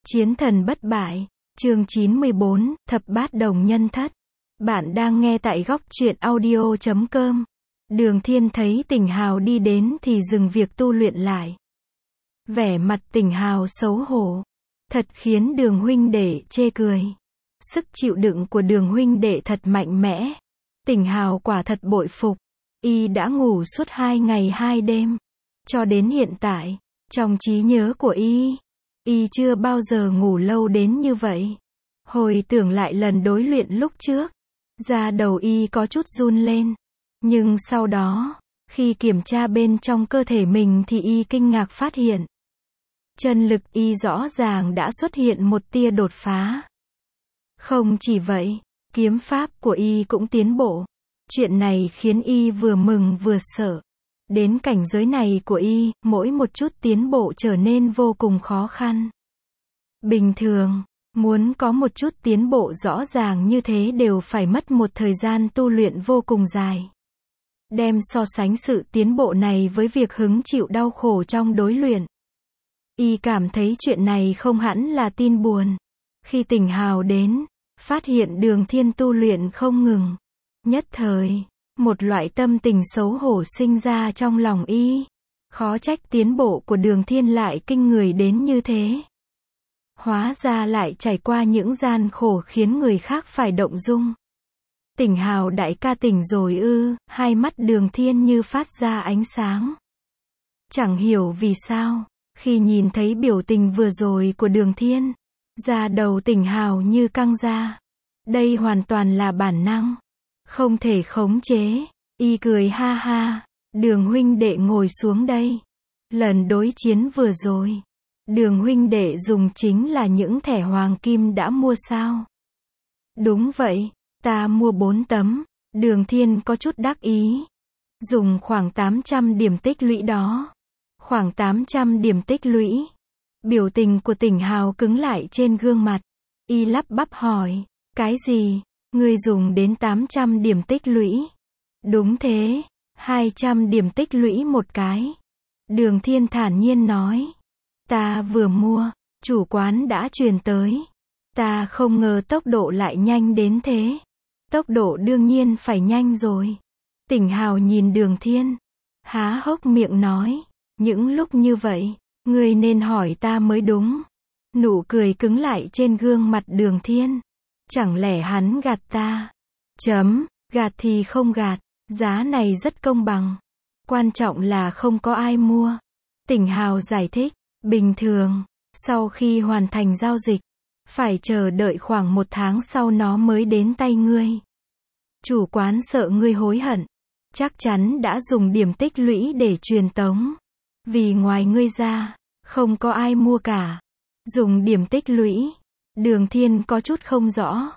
Chiến thần bất bại, chương 94, thập bát đồng nhân thất. Bạn đang nghe tại góc truyện audio.com. Đường Thiên thấy Tỉnh Hào đi đến thì dừng việc tu luyện lại. Vẻ mặt Tỉnh Hào xấu hổ, thật khiến Đường huynh đệ chê cười. Sức chịu đựng của Đường huynh đệ thật mạnh mẽ. Tỉnh Hào quả thật bội phục. Y đã ngủ suốt 2 ngày 2 đêm. Cho đến hiện tại, trong trí nhớ của Y chưa bao giờ ngủ lâu đến như vậy. Hồi tưởng lại lần đối luyện lúc trước, da đầu Y có chút run lên. Nhưng sau đó, khi kiểm tra bên trong cơ thể mình thì Y kinh ngạc phát hiện. Chân lực Y rõ ràng đã xuất hiện một tia đột phá. Không chỉ vậy, kiếm pháp của Y cũng tiến bộ. Chuyện này khiến Y vừa mừng vừa sợ. Đến cảnh giới này của Y, mỗi một chút tiến bộ trở nên vô cùng khó khăn. Bình thường, muốn có một chút tiến bộ rõ ràng như thế đều phải mất một thời gian tu luyện vô cùng dài. Đem so sánh sự tiến bộ này với việc hứng chịu đau khổ trong đối luyện. Y cảm thấy chuyện này không hẳn là tin buồn. Khi Tỉnh Hào đến, phát hiện Đường Thiên tu luyện không ngừng. Nhất thời, một loại tâm tình xấu hổ sinh ra trong lòng Y. Khó trách tiến bộ của Đường Thiên lại kinh người đến như thế. Hóa ra lại trải qua những gian khổ khiến người khác phải động dung. Tỉnh Hào đại ca tỉnh rồi ư? Hai mắt Đường Thiên như phát ra ánh sáng. Chẳng hiểu vì sao, khi nhìn thấy biểu tình vừa rồi của Đường Thiên, da đầu Tỉnh Hào như căng ra. Đây hoàn toàn là bản năng, không thể khống chế. Y cười ha ha, Đường huynh đệ ngồi xuống đây. Lần đối chiến vừa rồi, Đường huynh đệ dùng chính là những thẻ hoàng kim đã mua sao? Đúng vậy, ta mua 4 tấm. Đường Thiên có chút đắc ý. Dùng khoảng 800 điểm tích lũy đó. Khoảng 800 điểm tích lũy. Biểu tình của Tỉnh Hào cứng lại trên gương mặt. Y lắp bắp hỏi, cái gì? Ngươi dùng đến 800 điểm tích lũy? Đúng thế, 200 điểm tích lũy một cái. Đường Thiên thản nhiên nói. Ta vừa mua, chủ quán đã truyền tới. Ta không ngờ tốc độ lại nhanh đến thế. Tốc độ đương nhiên phải nhanh rồi. Tỉnh Hào nhìn Đường Thiên, há hốc miệng nói, những lúc như vậy, ngươi nên hỏi ta mới đúng. Nụ cười cứng lại trên gương mặt Đường Thiên. Chẳng lẽ hắn gạt ta? Gạt thì không gạt, giá này rất công bằng. Quan trọng là không có ai mua. Tỉnh Hào giải thích, bình thường, sau khi hoàn thành giao dịch, phải chờ đợi khoảng 1 tháng sau nó mới đến tay ngươi. Chủ quán sợ ngươi hối hận, chắc chắn đã dùng điểm tích lũy để truyền tống. Vì ngoài ngươi ra, không có ai mua cả. Dùng điểm tích lũy. Đường Thiên có chút không rõ.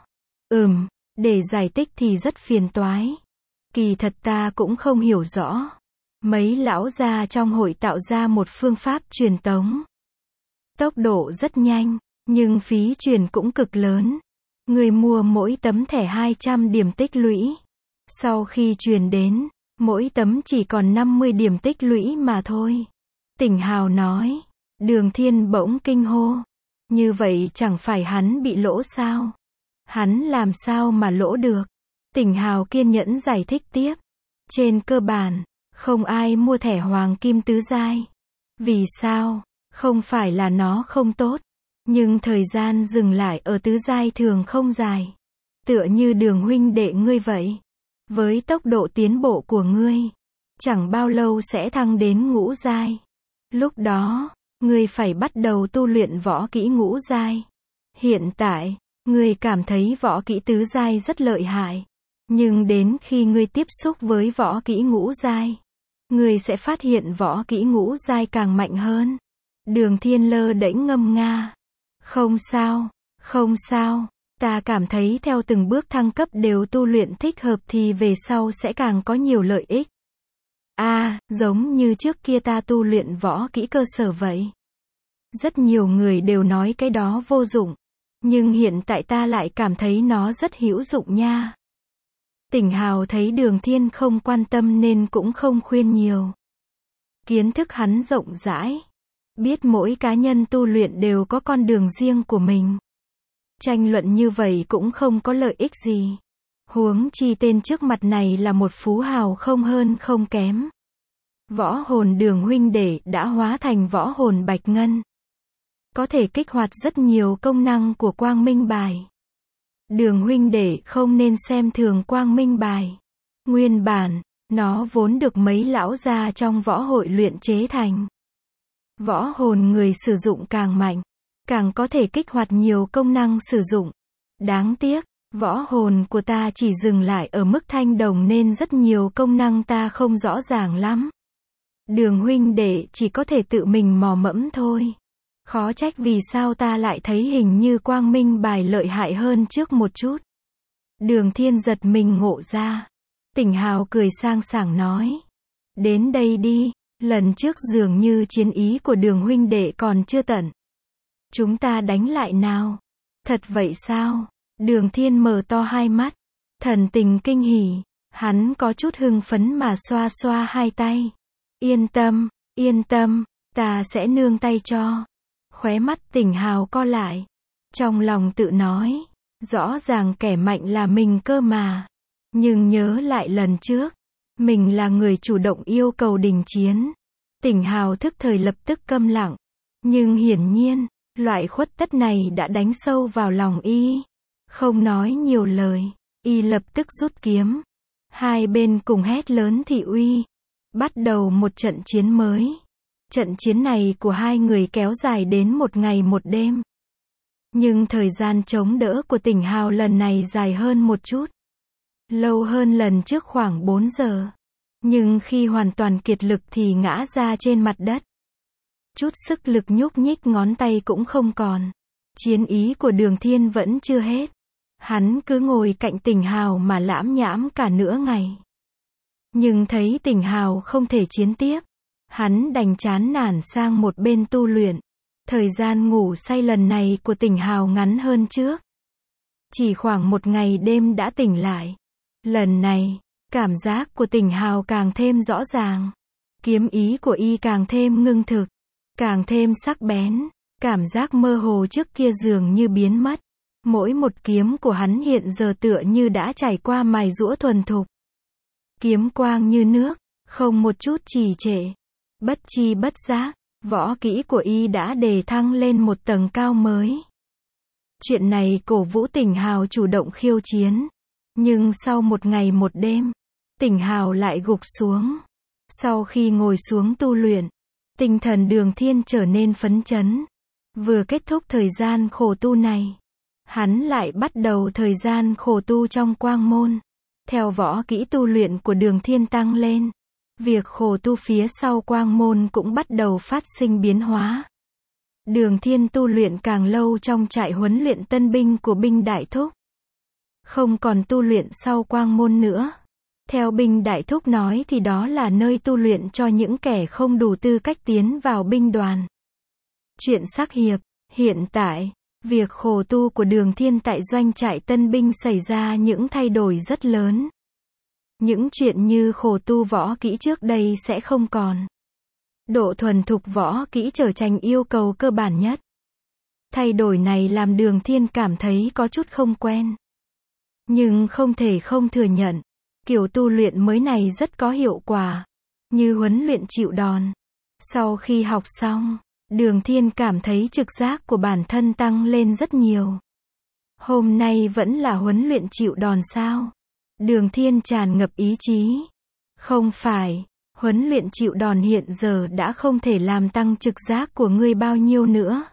Để giải thích thì rất phiền toái. Kỳ thật ta cũng không hiểu rõ. Mấy lão già trong hội tạo ra một phương pháp truyền tống. Tốc độ rất nhanh, nhưng phí truyền cũng cực lớn. Người mua mỗi tấm thẻ 200 điểm tích lũy. Sau khi truyền đến, mỗi tấm chỉ còn 50 điểm tích lũy mà thôi. Tỉnh Hào nói. Đường Thiên bỗng kinh hô. Như vậy chẳng phải hắn bị lỗ sao? Hắn làm sao mà lỗ được? Tỉnh Hào kiên nhẫn giải thích tiếp. Trên cơ bản, không ai mua thẻ hoàng kim tứ giai. Vì sao? Không phải là nó không tốt, nhưng thời gian dừng lại ở tứ giai thường không dài. Tựa như Đường huynh đệ ngươi vậy. Với tốc độ tiến bộ của ngươi, chẳng bao lâu sẽ thăng đến ngũ giai. Lúc đó, ngươi phải bắt đầu tu luyện võ kỹ ngũ giai. Hiện tại, ngươi cảm thấy võ kỹ tứ giai rất lợi hại. Nhưng đến khi ngươi tiếp xúc với võ kỹ ngũ giai, ngươi sẽ phát hiện võ kỹ ngũ giai càng mạnh hơn. Đường Thiên lơ đễnh ngâm nga. Không sao, ta cảm thấy theo từng bước thăng cấp đều tu luyện thích hợp thì về sau sẽ càng có nhiều lợi ích. Giống như trước kia ta tu luyện võ kỹ cơ sở vậy. Rất nhiều người đều nói cái đó vô dụng. Nhưng hiện tại ta lại cảm thấy nó rất hữu dụng nha. Tỉnh Hào thấy Đường Thiên không quan tâm nên cũng không khuyên nhiều. Kiến thức hắn rộng rãi. Biết mỗi cá nhân tu luyện đều có con đường riêng của mình. Tranh luận như vậy cũng không có lợi ích gì. Huống chi tên trước mặt này là một phú hào không hơn không kém. Võ hồn Đường huynh đệ đã hóa thành võ hồn Bạch Ngân. Có thể kích hoạt rất nhiều công năng của Quang Minh bài. Đường huynh đệ không nên xem thường Quang Minh bài. Nguyên bản, nó vốn được mấy lão gia trong võ hội luyện chế thành. Võ hồn người sử dụng càng mạnh, càng có thể kích hoạt nhiều công năng sử dụng. Đáng tiếc, võ hồn của ta chỉ dừng lại ở mức thanh đồng nên rất nhiều công năng ta không rõ ràng lắm. Đường huynh đệ chỉ có thể tự mình mò mẫm thôi. Khó trách vì sao ta lại thấy hình như Quang Minh bài lợi hại hơn trước một chút. Đường Thiên giật mình ngộ ra. Tỉnh Hào cười sang sảng nói. Đến đây đi, lần trước dường như chiến ý của Đường huynh đệ còn chưa tận. Chúng ta đánh lại nào. Thật vậy sao? Đường Thiên mở to hai mắt. Thần tình kinh hỉ. Hắn có chút hưng phấn mà xoa xoa hai tay. Yên tâm, ta sẽ nương tay cho. Khóe mắt Tỉnh Hào co lại. Trong lòng tự nói. Rõ ràng kẻ mạnh là mình cơ mà. Nhưng nhớ lại lần trước. Mình là người chủ động yêu cầu đình chiến. Tỉnh Hào thức thời lập tức câm lặng. Nhưng hiển nhiên, loại khuất tất này đã đánh sâu vào lòng y. Không nói nhiều lời, y lập tức rút kiếm. Hai bên cùng hét lớn thị uy. Bắt đầu một trận chiến mới. Trận chiến này của hai người kéo dài đến một ngày một đêm. Nhưng thời gian chống đỡ của Tỉnh Hào lần này dài hơn một chút. Lâu hơn lần trước khoảng 4 giờ. Nhưng khi hoàn toàn kiệt lực thì ngã ra trên mặt đất. Chút sức lực nhúc nhích ngón tay cũng không còn. Chiến ý của Đường Thiên vẫn chưa hết. Hắn cứ ngồi cạnh Tỉnh Hào mà lãm nhãm cả nửa ngày. Nhưng thấy Tỉnh Hào không thể chiến tiếp. Hắn đành chán nản sang một bên tu luyện. Thời gian ngủ say lần này của Tỉnh Hào ngắn hơn trước. Chỉ khoảng một ngày đêm đã tỉnh lại. Lần này, cảm giác của Tỉnh Hào càng thêm rõ ràng. Kiếm ý của y càng thêm ngưng thực. Càng thêm sắc bén. Cảm giác mơ hồ trước kia dường như biến mất. Mỗi một kiếm của hắn hiện giờ tựa như đã trải qua mài giũa thuần thục. Kiếm quang như nước, không một chút trì trệ. Bất chi bất giác, võ kỹ của y đã đề thăng lên một tầng cao mới. Chuyện này cổ vũ Tỉnh Hào chủ động khiêu chiến. Nhưng sau một ngày một đêm, Tỉnh Hào lại gục xuống. Sau khi ngồi xuống tu luyện, tinh thần Đường Thiên trở nên phấn chấn. Vừa kết thúc thời gian khổ tu này, hắn lại bắt đầu thời gian khổ tu trong quang môn. Theo võ kỹ tu luyện của Đường Thiên tăng lên, việc khổ tu phía sau quang môn cũng bắt đầu phát sinh biến hóa. Đường Thiên tu luyện càng lâu trong trại huấn luyện tân binh của binh Đại Thúc. Không còn tu luyện sau quang môn nữa. Theo binh Đại Thúc nói thì đó là nơi tu luyện cho những kẻ không đủ tư cách tiến vào binh đoàn. Chuyện sắc hiệp, hiện tại, việc khổ tu của Đường Thiên tại doanh trại tân binh xảy ra những thay đổi rất lớn. Những chuyện như khổ tu võ kỹ trước đây sẽ không còn. Độ thuần thục võ kỹ trở thành yêu cầu cơ bản nhất. Thay đổi này làm Đường Thiên cảm thấy có chút không quen. Nhưng không thể không thừa nhận, kiểu tu luyện mới này rất có hiệu quả. Như huấn luyện chịu đòn. Sau khi học xong, Đường Thiên cảm thấy trực giác của bản thân tăng lên rất nhiều. Hôm nay vẫn là huấn luyện chịu đòn sao? Đường Thiên tràn ngập ý chí. Không phải, huấn luyện chịu đòn hiện giờ đã không thể làm tăng trực giác của ngươi bao nhiêu nữa.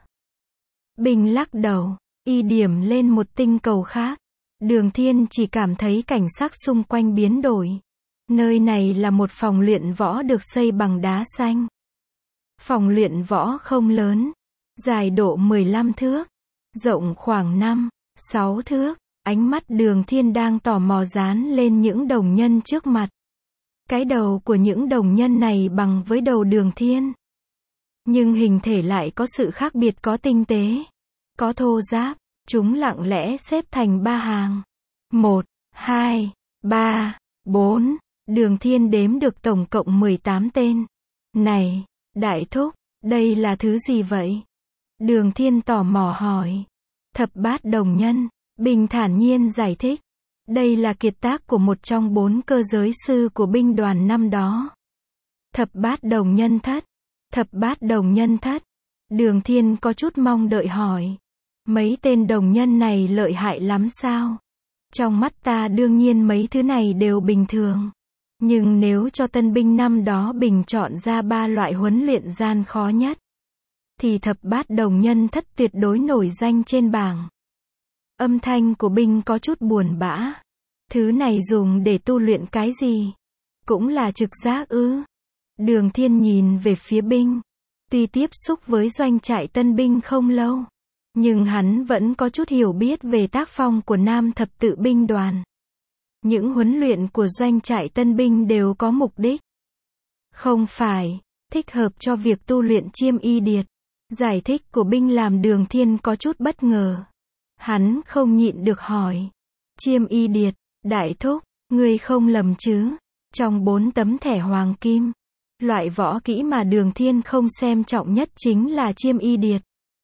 Bình lắc đầu, y điểm lên một tinh cầu khác. Đường Thiên chỉ cảm thấy cảnh sắc xung quanh biến đổi. Nơi này là một phòng luyện võ được xây bằng đá xanh. Phòng luyện võ không lớn, dài độ 15 thước, rộng khoảng 5, 6 thước. Ánh mắt Đường Thiên đang tò mò dán lên những đồng nhân trước mặt. Cái đầu của những đồng nhân này bằng với đầu Đường Thiên. Nhưng hình thể lại có sự khác biệt, có tinh tế, có thô ráp. Chúng lặng lẽ xếp thành 3 hàng. 1, 2, 3, 4. Đường Thiên đếm được tổng cộng 18 tên. Này, Đại Thúc, Đây là thứ gì vậy? Đường Thiên tò mò hỏi. Thập bát đồng nhân, Binh thản nhiên giải thích. Đây là kiệt tác của một trong 4 cơ giới sư của binh đoàn năm đó. Thập bát đồng nhân thất. Thập bát đồng nhân thất. Đường Thiên có chút mong đợi hỏi. Mấy tên đồng nhân này lợi hại lắm sao? Trong mắt ta đương nhiên mấy thứ này đều bình thường. Nhưng nếu cho tân binh năm đó bình chọn ra 3 loại huấn luyện gian khó nhất, thì thập bát đồng nhân thất tuyệt đối nổi danh trên bảng. Âm thanh của Binh có chút buồn bã. Thứ này dùng để tu luyện cái gì? Cũng là trực giác ư? Đường Thiên nhìn về phía Binh. Tuy tiếp xúc với doanh trại tân binh không lâu, nhưng hắn vẫn có chút hiểu biết về tác phong của Nam thập tự binh đoàn. Những huấn luyện của doanh trại tân binh đều có mục đích. Không phải thích hợp cho việc tu luyện chiêm y điệt. Giải thích của Binh làm Đường Thiên có chút bất ngờ. Hắn không nhịn được hỏi. Chiêm y điệt, đại thúc, ngươi không lầm chứ? Trong 4 tấm thẻ hoàng kim, loại võ kỹ mà Đường Thiên không xem trọng nhất chính là chiêm y điệt.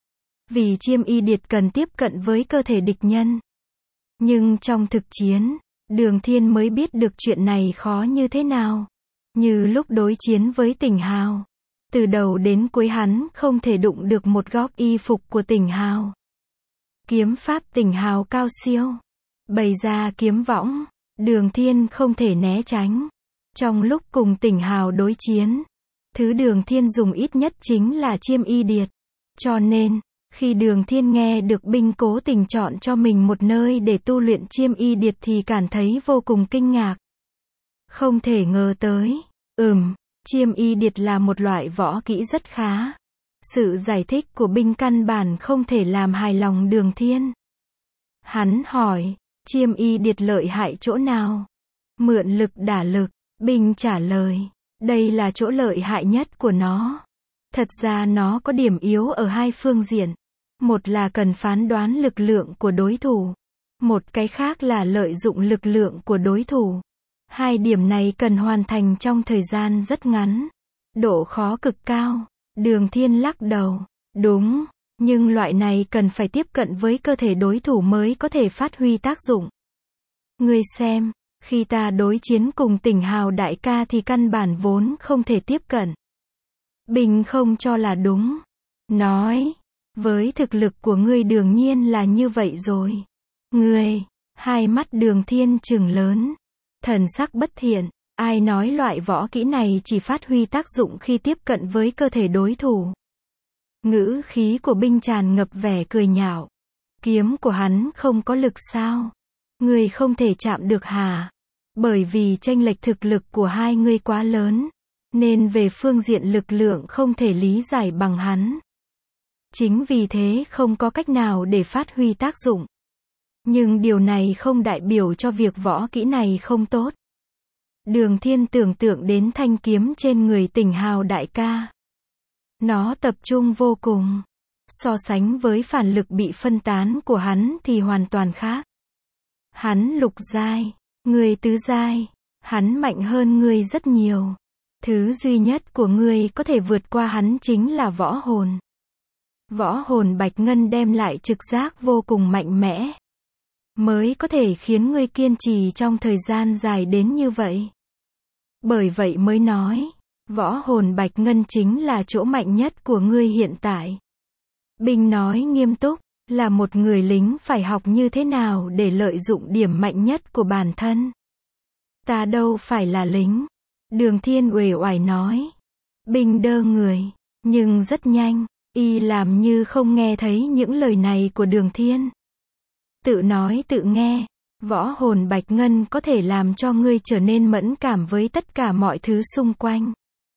Vì chiêm y điệt cần tiếp cận với cơ thể địch nhân. Nhưng trong thực chiến, Đường Thiên mới biết được chuyện này khó như thế nào. Như lúc đối chiến với Tỉnh Hào. Từ đầu đến cuối hắn không thể đụng được một góc y phục của Tỉnh Hào. Kiếm pháp Tỉnh Hào cao siêu. Bày ra kiếm võng, Đường Thiên không thể né tránh. Trong lúc cùng Tỉnh Hào đối chiến, thứ Đường Thiên dùng ít nhất chính là chiêm y điệt. Cho nên, khi Đường Thiên nghe được Binh cố tình chọn cho mình một nơi để tu luyện chiêm y điệt thì cảm thấy vô cùng kinh ngạc. Không thể ngờ tới. Chiêm y điệt là một loại võ kỹ rất khá. Sự giải thích của Binh căn bản không thể làm hài lòng Đường Thiên. Hắn hỏi, chiêm y điệt lợi hại chỗ nào? Mượn lực đả lực. Binh trả lời, đây là chỗ lợi hại nhất của nó. Thật ra nó có điểm yếu ở 2 phương diện. Một là cần phán đoán lực lượng của đối thủ. Một cái khác là lợi dụng lực lượng của đối thủ. 2 điểm này cần hoàn thành trong thời gian rất ngắn. Độ khó cực cao. Đường Thiên lắc đầu. Đúng, nhưng loại này cần phải tiếp cận với cơ thể đối thủ mới có thể phát huy tác dụng. Ngươi xem, khi ta đối chiến cùng Tỉnh Hào đại ca thì căn bản vốn không thể tiếp cận. Bình không cho là đúng. Nói, với thực lực của ngươi đương nhiên là như vậy rồi. Ngươi, 2 mắt Đường Thiên trừng lớn. Thần sắc bất thiện, ai nói loại võ kỹ này chỉ phát huy tác dụng khi tiếp cận với cơ thể đối thủ. Ngữ khí của Binh tràn ngập vẻ cười nhạo. Kiếm của hắn không có lực sao? Ngươi không thể chạm được hả? Bởi vì chênh lệch thực lực của hai ngươi quá lớn, nên về phương diện lực lượng không thể lý giải bằng hắn. Chính vì thế không có cách nào để phát huy tác dụng. Nhưng điều này không đại biểu cho việc võ kỹ này không tốt. Đường Thiên tưởng tượng đến thanh kiếm trên người Tỉnh Hào đại ca. Nó tập trung vô cùng. So sánh với phản lực bị phân tán của hắn thì hoàn toàn khác. Hắn lục giai, ngươi tứ giai. Hắn mạnh hơn ngươi rất nhiều. Thứ duy nhất của ngươi có thể vượt qua hắn chính là võ hồn. Võ hồn Bạch Ngân đem lại trực giác vô cùng mạnh mẽ, mới có thể khiến ngươi kiên trì trong thời gian dài đến như vậy. Bởi vậy mới nói, võ hồn Bạch Ngân chính là chỗ mạnh nhất của ngươi hiện tại. Binh nói nghiêm túc, là một người lính phải học như thế nào để lợi dụng điểm mạnh nhất của bản thân. Ta đâu phải là lính. Đường Thiên uể oải nói. Binh đơ người, nhưng rất nhanh, y làm như không nghe thấy những lời này của Đường Thiên. Tự nói tự nghe, võ hồn Bạch Ngân có thể làm cho ngươi trở nên mẫn cảm với tất cả mọi thứ xung quanh.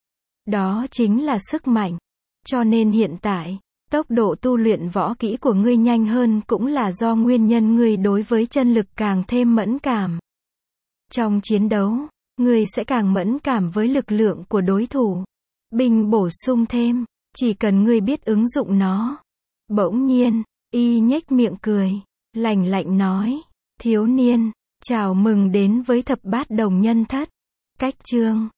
Đó chính là sức mạnh. Cho nên hiện tại, tốc độ tu luyện võ kỹ của ngươi nhanh hơn cũng là do nguyên nhân ngươi đối với chân lực càng thêm mẫn cảm. Trong chiến đấu, ngươi sẽ càng mẫn cảm với lực lượng của đối thủ. Binh bổ sung thêm, chỉ cần ngươi biết ứng dụng nó. Bỗng nhiên, y nhếch miệng cười, lạnh lạnh nói, thiếu niên, chào mừng đến với thập bát đồng nhân thất. Cách chương